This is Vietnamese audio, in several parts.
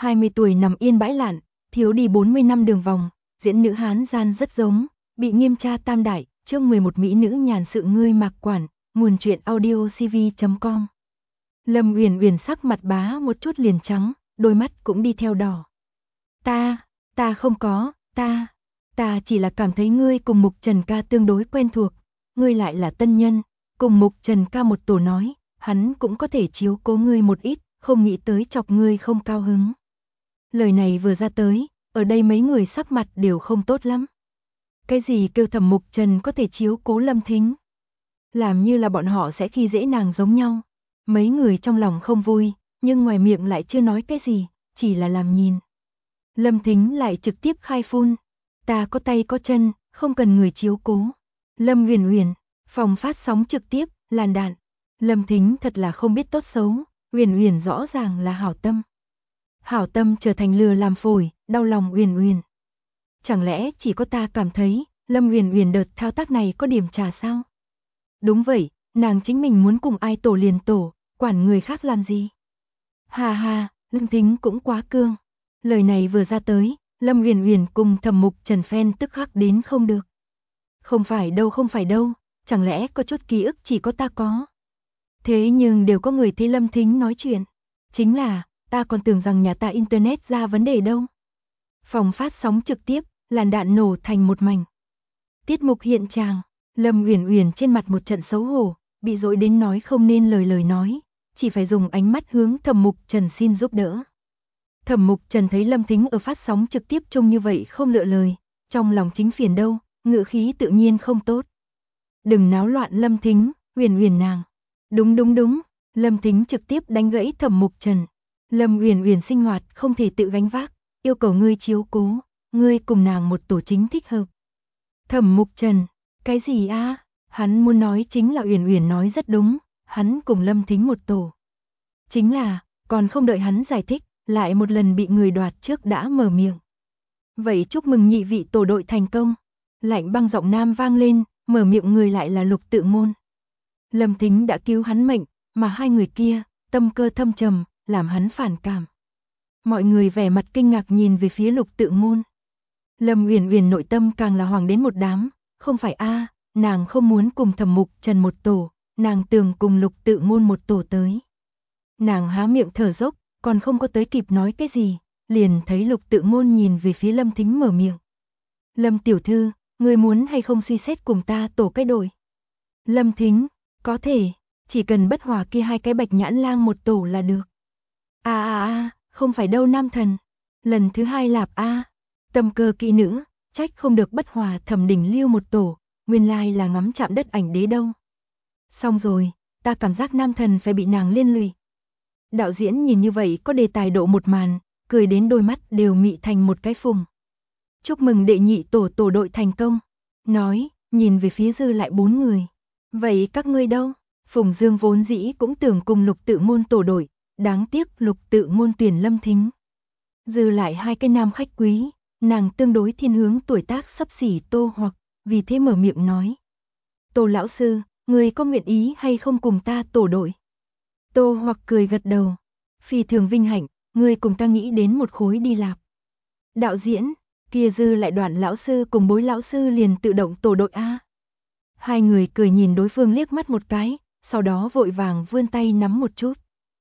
20 tuổi nằm yên bãi lạn, thiếu đi 40 năm đường vòng, diễn nữ Hán gian rất giống, bị nghiêm tra tam đại, chương 11 mỹ nữ nhàn sự ngươi mạc quản, nguồn truyện audio cv.com. Lâm Uyển Uyển sắc mặt bá một chút liền trắng, đôi mắt cũng đi theo đỏ. Ta không có, ta chỉ là cảm thấy ngươi cùng Mục Trần ca tương đối quen thuộc, ngươi lại là tân nhân, cùng Mục Trần ca một tổ nói, hắn cũng có thể chiếu cố ngươi một ít, không nghĩ tới chọc ngươi không cao hứng. Lời này vừa ra tới, ở đây mấy người sắc mặt đều không tốt lắm. Cái gì kêu thẩm Mục Trần có thể chiếu cố Lâm Thính? Làm như là bọn họ sẽ khi dễ nàng giống nhau. Mấy người trong lòng không vui, nhưng ngoài miệng lại chưa nói cái gì, chỉ là làm nhìn. Lâm Thính lại trực tiếp khai phun. Ta có tay có chân, không cần người chiếu cố. Lâm Uyển Uyển, phòng phát sóng trực tiếp, làn đạn. Lâm Thính thật là không biết tốt xấu, Uyển Uyển rõ ràng là hảo tâm. Hảo tâm trở thành lừa làm phổi, đau lòng Uyển Uyển. Chẳng lẽ chỉ có ta cảm thấy, Lâm Uyển Uyển đợt thao tác này có điểm trà sao? Đúng vậy, nàng chính mình muốn cùng ai tổ liền tổ, quản người khác làm gì? Hà hà, Lâm Thính cũng quá cương. Lời này vừa ra tới, Lâm Uyển Uyển cùng thẩm Mục Trần phen tức khắc đến không được. Không phải đâu, chẳng lẽ có chút ký ức chỉ có ta có. Thế nhưng đều có người thấy Lâm Thính nói chuyện. Chính là, ta còn tưởng rằng nhà ta internet ra vấn đề đâu. Phòng phát sóng trực tiếp, làn đạn nổ thành một mảnh. Tiết mục hiện tràng, Lâm Uyển Uyển trên mặt một trận xấu hổ, bị dối đến nói không nên lời nói, chỉ phải dùng ánh mắt hướng thẩm Mục Trần xin giúp đỡ. Thẩm Mục Trần thấy Lâm Thính ở phát sóng trực tiếp trông như vậy không lựa lời, trong lòng chính phiền đâu, ngữ khí tự nhiên không tốt. Đừng náo loạn Lâm Thính, Uyển Uyển nàng. Đúng, Lâm Thính trực tiếp đánh gãy thẩm Mục Trần. Lâm Uyển Uyển sinh hoạt không thể tự gánh vác, yêu cầu ngươi chiếu cố, ngươi cùng nàng một tổ chính thích hợp. Thẩm Mục Trần, cái gì a? Hắn muốn nói chính là Uyển Uyển nói rất đúng, hắn cùng Lâm Thính một tổ. Chính là, còn không đợi hắn giải thích, lại một lần bị người đoạt trước đã mở miệng. Vậy chúc mừng nhị vị tổ đội thành công. Lạnh băng giọng nam vang lên, mở miệng người lại là Lục Tự Ngôn. Lâm Thính đã cứu hắn mệnh, mà hai người kia, tâm cơ thâm trầm, làm hắn phản cảm. Mọi người vẻ mặt kinh ngạc nhìn về phía Lục Tự Ngôn. Lâm Uyển Uyển nội tâm càng là hoàng đến một đám, không phải a, nàng không muốn cùng thẩm Mục Trần một tổ, nàng tưởng cùng Lục Tự Ngôn một tổ tới. Nàng há miệng thở dốc, còn không có tới kịp nói cái gì, liền thấy Lục Tự Ngôn nhìn về phía Lâm Thính mở miệng. Lâm tiểu thư, người muốn hay không suy xét cùng ta tổ cái đội? Lâm Thính, có thể, chỉ cần bất hòa kia hai cái bạch nhãn lang một tổ là được. Không phải đâu nam thần. Lần thứ hai lạp tâm cơ kỹ nữ, trách không được bất hòa Thẩm Đình Lưu một tổ, nguyên lai là ngắm chạm đất ảnh đế đâu. Xong rồi, ta cảm giác nam thần phải bị nàng liên lụy. Đạo diễn nhìn như vậy có đề tài độ một màn, cười đến đôi mắt đều mị thành một cái phùng. Chúc mừng đệ nhị tổ đội thành công. Nói, nhìn về phía dư lại 4 người. Vậy các ngươi đâu? Phùng Dương vốn dĩ cũng tưởng cùng Lục Tự Ngôn tổ đội, đáng tiếc Lục Tự Ngôn tuyển Lâm Thính. Dư lại hai cái nam khách quý, nàng tương đối thiên hướng tuổi tác xấp xỉ Tô Hoặc, vì thế mở miệng nói. Tô lão sư, người có nguyện ý hay không cùng ta tổ đội? Tô Hoặc cười gật đầu. Phi thường vinh hạnh, người cùng ta nghĩ đến một khối đi lạp. Đạo diễn, kia dư lại Đoạn lão sư cùng Bối lão sư liền tự động tổ đội a. Hai người cười nhìn đối phương liếc mắt một cái, sau đó vội vàng vươn tay nắm một chút.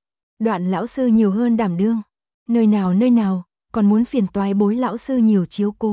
Đoạn lão sư nhiều hơn đảm đương, nơi nào, còn muốn phiền toái Bối lão sư nhiều chiếu cố.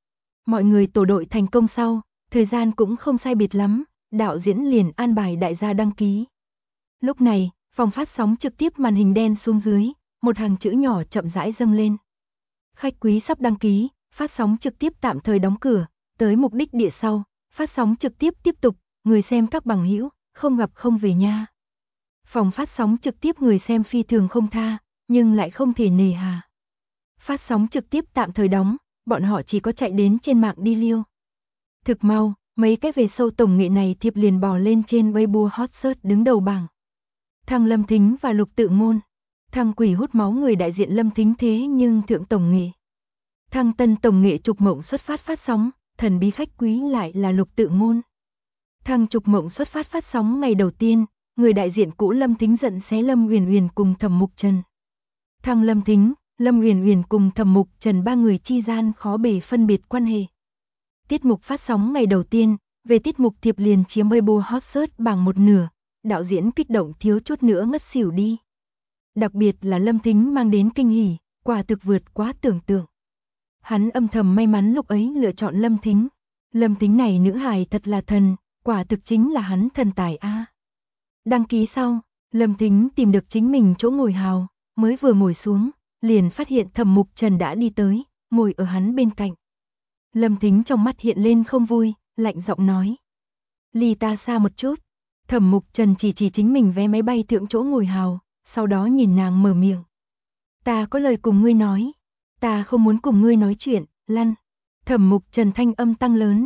Mọi người tổ đội thành công sau, thời gian cũng không sai biệt lắm, đạo diễn liền an bài đại gia đăng ký. Lúc này, phòng phát sóng trực tiếp màn hình đen xuống dưới, một hàng chữ nhỏ chậm rãi dâng lên. Khách quý sắp đăng ký, phát sóng trực tiếp tạm thời đóng cửa, tới mục đích địa sau, phát sóng trực tiếp tiếp tục, người xem các bằng hữu, không gặp không về nha. Phòng phát sóng trực tiếp người xem phi thường không tha, nhưng lại không thể nề hà. Phát sóng trực tiếp tạm thời đóng, bọn họ chỉ có chạy đến trên mạng đi liêu. Thực mau, mấy cái về sâu tổng nghệ này thiệp liền bò lên trên Weibo hot search đứng đầu bảng. Thăng Lâm Thính và Lục Tự Ngôn. Thăng quỷ hút máu người đại diện Lâm Thính thế nhưng thượng tổng nghệ. Thăng tân tổng nghệ trục mộng xuất phát sóng, thần bí khách quý lại là Lục Tự Ngôn. Thăng trục mộng xuất phát sóng ngày đầu tiên, người đại diện cũ Lâm Thính giận xé Lâm Uyển Uyển cùng thẩm Mục Trần. Thăng Lâm Thính, Lâm Uyển Uyển cùng Thẩm Mục Trần ba người chi gian khó bề phân biệt quan hệ. Tiết mục phát sóng ngày đầu tiên, về tiết mục thiệp liền chiếm Weibo hot search bảng một nửa, đạo diễn kích động thiếu chút nữa ngất xỉu đi. Đặc biệt là Lâm Thính mang đến kinh hỉ, quả thực vượt quá tưởng tượng. Hắn âm thầm may mắn lúc ấy lựa chọn Lâm Thính. Lâm Thính này nữ hài thật là thần, quả thực chính là hắn thần tài a. Đăng ký sau, Lâm Thính tìm được chính mình chỗ ngồi hào, mới vừa ngồi xuống, liền phát hiện Thẩm Mục Trần đã đi tới, ngồi ở hắn bên cạnh. Lâm Thính trong mắt hiện lên không vui, lạnh giọng nói: "Ly ta xa một chút." Thẩm Mục Trần chỉ chính mình vé máy bay thượng chỗ ngồi hào, sau đó nhìn nàng mở miệng: "Ta có lời cùng ngươi nói." "Ta không muốn cùng ngươi nói chuyện, lăn." Thẩm Mục Trần thanh âm tăng lớn.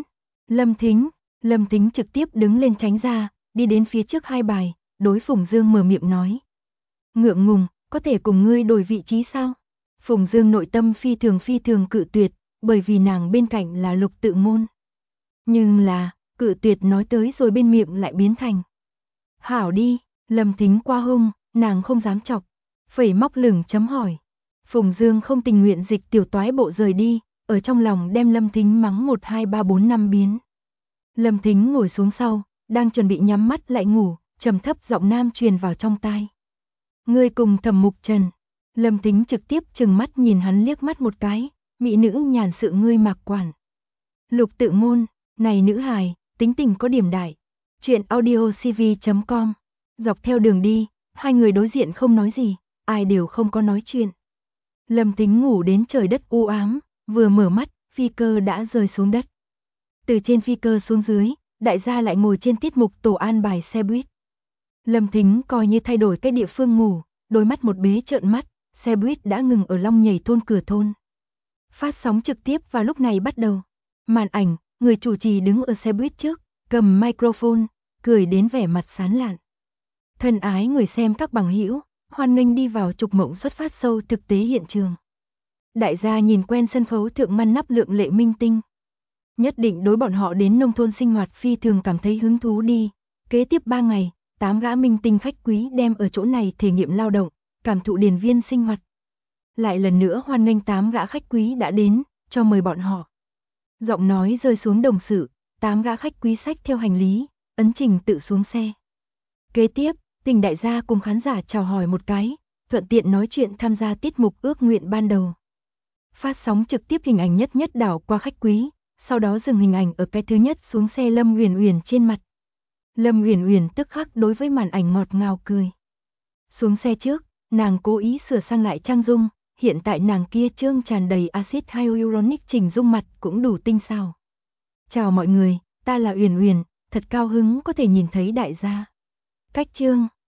Lâm Thính trực tiếp đứng lên tránh ra, đi đến phía trước hai bài, đối Phùng Dương mở miệng nói: "Ngượng ngùng, có thể cùng ngươi đổi vị trí sao?" Phùng Dương nội tâm phi thường cự tuyệt, bởi vì nàng bên cạnh là Lục Tự Ngôn. Nhưng là, cự tuyệt nói tới rồi bên miệng lại biến thành: "Hảo đi." Lâm Thính qua hung, nàng không dám chọc, phẩy móc lửng chấm hỏi. Phùng Dương không tình nguyện dịch tiểu toái bộ rời đi, ở trong lòng đem Lâm Thính mắng 1 2 3 4 5 biến. Lâm Thính ngồi xuống sau, đang chuẩn bị nhắm mắt lại ngủ, trầm thấp giọng nam truyền vào trong tai: "Ngươi cùng Thẩm Mục Trần." Lâm Thính trực tiếp trừng mắt nhìn hắn liếc mắt một cái: "Mỹ nữ nhàn sự ngươi mặc quản." Lục Tự Ngôn, này nữ hài, tính tình có điểm đại. Chuyện audiocv.com. Dọc theo đường đi, hai người đối diện không nói gì, ai đều không có nói chuyện. Lâm Thính ngủ đến trời đất u ám, vừa mở mắt, phi cơ đã rơi xuống đất. Từ trên phi cơ xuống dưới, đại gia lại ngồi trên tiết mục tổ an bài xe buýt. Lâm Thính coi như thay đổi cái địa phương ngủ, đôi mắt một bế trợn mắt, xe buýt đã ngừng ở Long Nhảy thôn cửa thôn. Phát sóng trực tiếp vào lúc này bắt đầu. Màn ảnh, người chủ trì đứng ở xe buýt trước, cầm microphone, cười đến vẻ mặt sán lạn. Thân ái người xem các bằng hữu, hoan nghênh đi vào Trục Mộng xuất phát sâu thực tế hiện trường. Đại gia nhìn quen sân khấu thượng ngăn nắp lượng lệ minh tinh. Nhất định đối bọn họ đến nông thôn sinh hoạt phi thường cảm thấy hứng thú đi. Kế tiếp 3 ngày, 8 gã minh tinh khách quý đem ở chỗ này thể nghiệm lao động, cảm thụ điền viên sinh hoạt. Lại lần nữa hoan nghênh 8 gã khách quý đã đến, cho mời bọn họ. Giọng nói rơi xuống đồng sự, 8 gã khách quý xách theo hành lý, ấn trình tự xuống xe. Kế tiếp, Tình đại gia cùng khán giả chào hỏi một cái, thuận tiện nói chuyện tham gia tiết mục ước nguyện ban đầu. Phát sóng trực tiếp hình ảnh nhất đảo qua khách quý, sau đó dừng hình ảnh ở cái thứ nhất xuống xe Lâm Uyển Uyển trên mặt. Lâm Uyển Uyển tức khắc đối với màn ảnh ngọt ngào cười. Xuống xe trước, nàng cố ý sửa sang lại trang dung, hiện tại nàng kia trương tràn đầy axit hyaluronic chỉnh dung mặt cũng đủ tinh xảo. "Chào mọi người, ta là Uyển Uyển, thật cao hứng có thể nhìn thấy đại gia." Cách chương